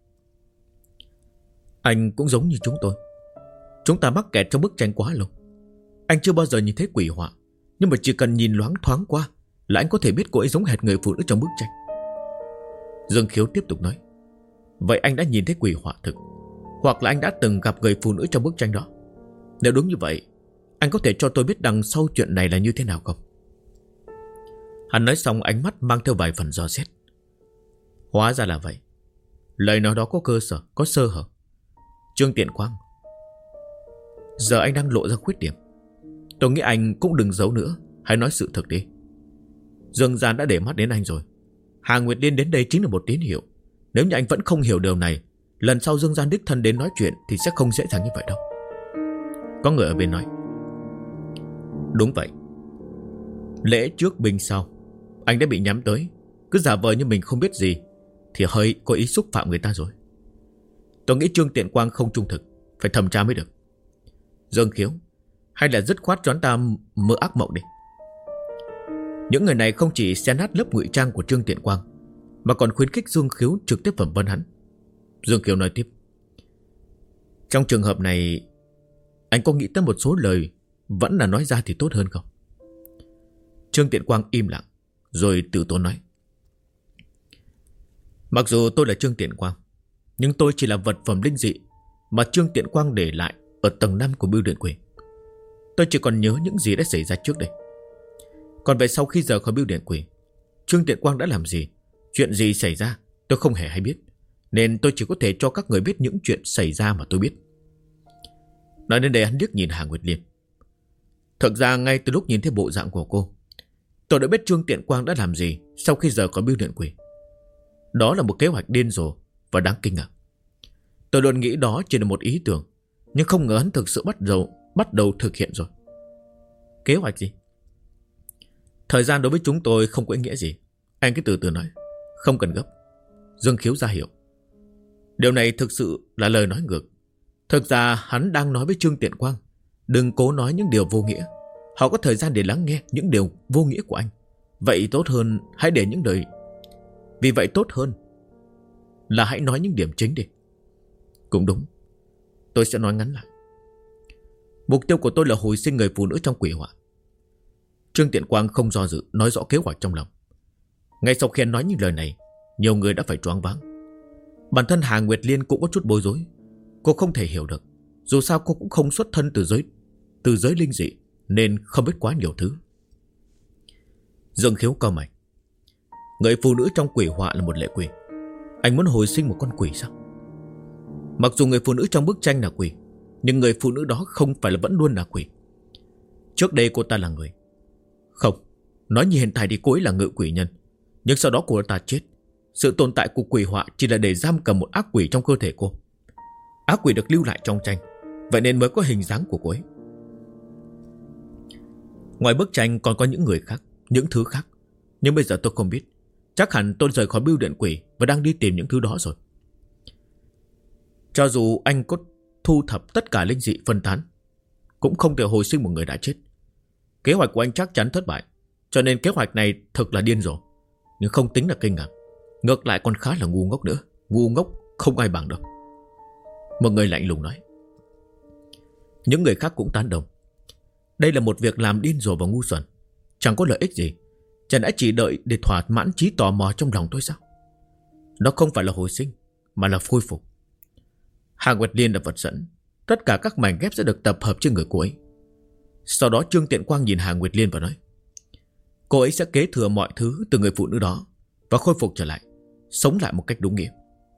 Anh cũng giống như chúng tôi. Chúng ta mắc kẹt trong bức tranh quá lâu. Anh chưa bao giờ nhìn thấy quỷ họa, nhưng mà chỉ cần nhìn loáng thoáng qua là anh có thể biết cô ấy giống hệt người phụ nữ trong bức tranh. Dương Khiếu tiếp tục nói: Vậy anh đã nhìn thấy quỷ họa thực, hoặc là anh đã từng gặp người phụ nữ trong bức tranh đó? Nếu đúng như vậy, anh có thể cho tôi biết đằng sau chuyện này là như thế nào không? Hắn nói xong ánh mắt mang theo vài phần dò xét. Hóa ra là vậy. Lời nói đó có cơ sở, có sơ hở. Trương Tiện Quang, giờ anh đang lộ ra khuyết điểm. Tôi nghĩ anh cũng đừng giấu nữa, hãy nói sự thật đi. Dương Gian đã để mắt đến anh rồi. Hà Nguyệt Liên đến đây chính là một tín hiệu. Nếu như anh vẫn không hiểu điều này, lần sau Dương Gian đích thân đến nói chuyện thì sẽ không dễ dàng như vậy đâu. Có người ở bên nói: Đúng vậy. Lễ trước binh sau, anh đã bị nhắm tới. Cứ giả vờ như mình không biết gì thì hơi có ý xúc phạm người ta rồi. Tôi nghĩ Trương Tiện Quang không trung thực, phải thẩm tra mới được. Dương Khiếu, hay là dứt khoát cho anh ta mơ ác mộng đi. Những người này không chỉ xé nát lớp ngụy trang của Trương Tiện Quang, mà còn khuyến khích Dương Khiếu trực tiếp phẩm vấn hắn. Dương Khiếu nói tiếp: Trong trường hợp này, anh có nghĩ tới một số lời vẫn là nói ra thì tốt hơn không? Trương Tiện Quang im lặng, rồi từ tốn nói: Mặc dù tôi là Trương Tiện Quang, nhưng tôi chỉ là vật phẩm linh dị mà Trương Tiện Quang để lại ở tầng 5 của Bưu Điện Quỷ. Tôi chỉ còn nhớ những gì đã xảy ra trước đây. Còn về sau khi rời khỏi Bưu Điện Quỷ, Trương Tiện Quang đã làm gì, chuyện gì xảy ra, tôi không hề hay biết. Nên tôi chỉ có thể cho các người biết những chuyện xảy ra mà tôi biết. Nói đến đây hắn liếc nhìn Hà Nguyệt Liên. Thực ra ngay từ lúc nhìn thấy bộ dạng của cô, tôi đã biết Trương Tiện Quang đã làm gì sau khi rời khỏi Bưu Điện Quỷ. Đó là một kế hoạch điên rồ và đáng kinh ngạc. Tôi luôn nghĩ đó chỉ là một ý tưởng, nhưng không ngờ hắn thực sự bắt đầu thực hiện rồi. Kế hoạch gì? Thời gian đối với chúng tôi không có ý nghĩa gì. Anh cứ từ từ nói, không cần gấp. Dương Khiếu ra hiểu. Điều này thực sự là lời nói ngược. Thực ra hắn đang nói với Trương Tiện Quang, đừng cố nói những điều vô nghĩa. Họ có thời gian để lắng nghe những điều vô nghĩa của anh. Vậy tốt hơn hãy để những lời. Vì vậy tốt hơn là hãy nói những điểm chính đi. Cũng đúng, tôi sẽ nói ngắn lại. Mục tiêu của tôi là hồi sinh người phụ nữ trong quỷ họa. Trương Tiện Quang không do dự, nói rõ kế hoạch trong lòng. Ngay sau khi anh nói những lời này, nhiều người đã phải choáng váng. Bản thân Hà Nguyệt Liên cũng có chút bối rối. Cô không thể hiểu được. Dù sao cô cũng không xuất thân từ giới linh dị, nên không biết quá nhiều thứ. Dương Khiếu cau mày. Người phụ nữ trong quỷ họa là một lệ quỷ. Anh muốn hồi sinh một con quỷ sao? Mặc dù người phụ nữ trong bức tranh là quỷ, nhưng người phụ nữ đó không phải là vẫn luôn là quỷ. Trước đây cô ta là người. Không, nói như hiện tại thì cô ấy là ngự quỷ nhân, nhưng sau đó cô ta chết. Sự tồn tại của quỷ họa chỉ là để giam cầm một ác quỷ trong cơ thể cô. Ác quỷ được lưu lại trong tranh, vậy nên mới có hình dáng của cô ấy. Ngoài bức tranh còn có những người khác, những thứ khác, nhưng bây giờ tôi không biết. Chắc hẳn tôi rời khỏi Bưu Điện Quỷ và đang đi tìm những thứ đó rồi. Cho dù anh có thu thập tất cả linh dị phân tán, cũng không thể hồi sinh một người đã chết. Kế hoạch của anh chắc chắn thất bại, cho nên kế hoạch này thực là điên rồ. Nhưng không tính là kinh ngạc, ngược lại còn khá là ngu ngốc nữa. Ngu ngốc không ai bằng được. Một người lạnh lùng nói. Những người khác cũng tán đồng. Đây là một việc làm điên rồ và ngu xuẩn, chẳng có lợi ích gì. Chẳng đã chỉ đợi để thỏa mãn trí tò mò trong lòng thôi sao? Nó không phải là hồi sinh, mà là khôi phục. Hà Nguyệt Liên là vật dẫn. Tất cả các mảnh ghép sẽ được tập hợp trên người cô ấy. Sau đó Trương Tiện Quang nhìn Hà Nguyệt Liên và nói, cô ấy sẽ kế thừa mọi thứ từ người phụ nữ đó và khôi phục trở lại, sống lại một cách đúng nghĩa.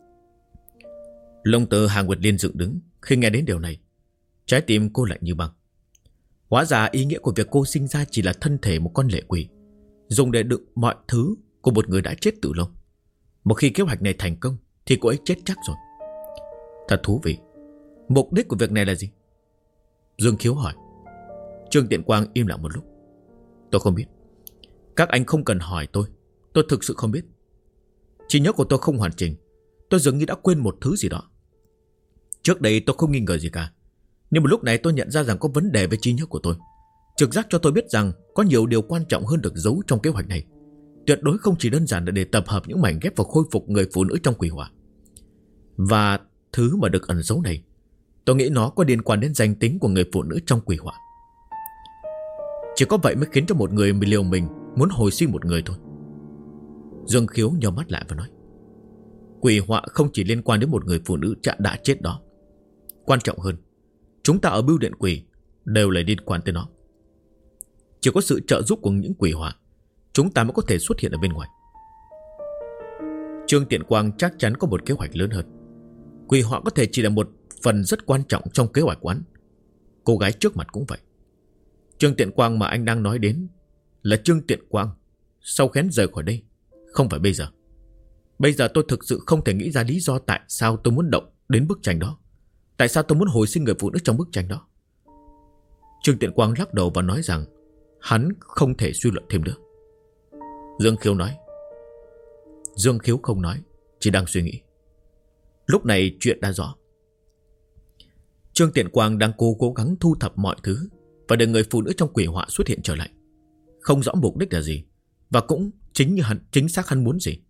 Lông tơ Hà Nguyệt Liên dựng đứng khi nghe đến điều này. Trái tim cô lạnh như băng. Hóa ra ý nghĩa của việc cô sinh ra chỉ là thân thể một con lệ quỷ, dùng để đựng mọi thứ của một người đã chết từ lâu. Một khi kế hoạch này thành công thì cô ấy chết chắc rồi. Thật thú vị. Mục đích của việc này là gì? Dương Khiếu hỏi. Trương Tiện Quang im lặng một lúc. Tôi không biết. Các anh không cần hỏi tôi thực sự không biết. Trí nhớ của tôi không hoàn chỉnh. Tôi dường như đã quên một thứ gì đó. Trước đây tôi không nghi ngờ gì cả, nhưng một lúc này tôi nhận ra rằng có vấn đề với trí nhớ của tôi. Trực giác cho tôi biết rằng có nhiều điều quan trọng hơn được giấu trong kế hoạch này. Tuyệt đối không chỉ đơn giản là để tập hợp những mảnh ghép và khôi phục người phụ nữ trong quỷ hỏa. Và thứ mà được ẩn giấu này, tôi nghĩ nó có liên quan đến danh tính của người phụ nữ trong quỷ hỏa. Chỉ có vậy mới khiến cho một người liều mình muốn hồi sinh một người thôi. Dương Khiếu nhíu mắt lại và nói, quỷ họa không chỉ liên quan đến một người phụ nữ đã chết đó. Quan trọng hơn, chúng ta ở bưu điện quỷ đều là liên quan tới nó. Chỉ có sự trợ giúp của những quỷ họa, chúng ta mới có thể xuất hiện ở bên ngoài. Trương Tiện Quang chắc chắn có một kế hoạch lớn hơn. Quỷ họa có thể chỉ là một phần rất quan trọng trong kế hoạch của hắn. Cô gái trước mặt cũng vậy. Trương Tiện Quang mà anh đang nói đến là Trương Tiện Quang sau khi rời khỏi đây, không phải bây giờ. Bây giờ tôi thực sự không thể nghĩ ra lý do tại sao tôi muốn động đến bức tranh đó. Tại sao tôi muốn hồi sinh người phụ nữ trong bức tranh đó. Trương Tiện Quang lắc đầu và nói rằng hắn không thể suy luận thêm nữa. Dương Khiếu nói. Dương Khiếu không nói, chỉ đang suy nghĩ. Lúc này chuyện đã rõ. Trương Tiện Quang đang cố gắng thu thập mọi thứ và để người phụ nữ trong quỷ họa xuất hiện trở lại. Không rõ mục đích là gì, và cũng chính xác hắn muốn gì.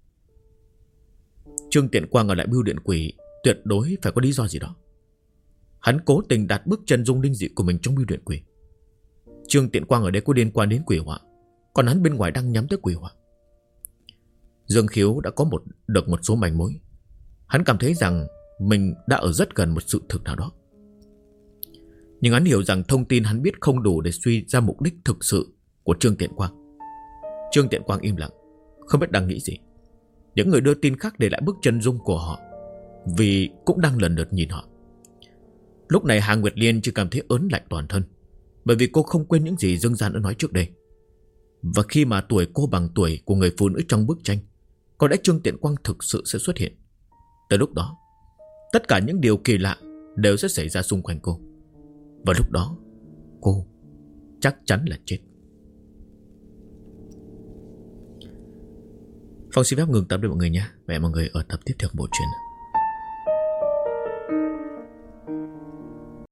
Trương Tiện Quang ở lại bưu điện quỷ tuyệt đối phải có lý do gì đó. Hắn cố tình đặt bước chân dung linh dị của mình trong bưu điện quỷ. Trương Tiện Quang ở đây có liên quan đến quỷ họa, còn hắn bên ngoài đang nhắm tới quỷ họa. Dương Khiếu đã có được một số manh mối. Hắn cảm thấy rằng mình đã ở rất gần một sự thực nào đó. Nhưng hắn hiểu rằng thông tin hắn biết không đủ để suy ra mục đích thực sự của Trương Tiện Quang. Trương Tiện Quang im lặng, không biết đang nghĩ gì. Những người đưa tin khác để lại bức chân dung của họ, vì cũng đang lần lượt nhìn họ. Lúc này Hà Nguyệt Liên chỉ cảm thấy ớn lạnh toàn thân, bởi vì cô không quên những gì Dương Gian đã nói trước đây. Và khi mà tuổi cô bằng tuổi của người phụ nữ trong bức tranh, có lẽ Trương Tiện Quang thực sự sẽ xuất hiện. Tới lúc đó, tất cả những điều kỳ lạ đều sẽ xảy ra xung quanh cô. Và lúc đó, cô chắc chắn là chết. Phong xin phép ngừng tập đây mọi người nhé. Và hẹn mọi người ở tập tiếp theo của bộ truyện.